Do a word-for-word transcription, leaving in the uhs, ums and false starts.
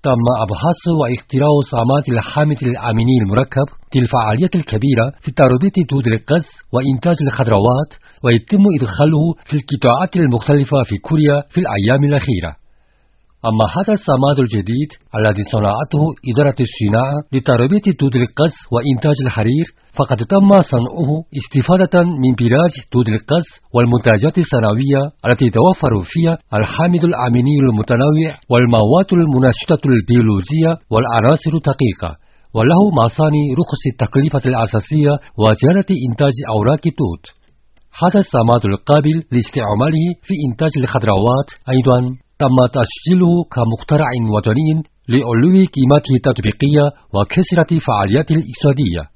تم أبحاث واختراع صامات الحامض الأميني المركب للفعالية الكبيرة في تربية دود القز وإنتاج الخضروات، ويتم إدخاله في القطاعات المختلفة في كوريا في الأيام الأخيرة. أما هذا الصماد الجديد الذي صنعته إدارة الصناعة لتربية دود القز وإنتاج الحرير، فقد تم صنعه استفادة من براج دود القز والمنتجات الصناعية التي يتوفر فيها الحامض الأميني المتنوع والمواد المنشطة البيولوجية والعناصر الدقيقة، وله مصانع رخص التكلفة الأساسية وزيادة إنتاج أوراق الدود. هذا الصماد القابل لاستعماله في إنتاج الخضروات أيضا تم تسجيله كمخترع وطني لعلو قيمته التطبيقية وكثرة فعالياته الاقتصادية.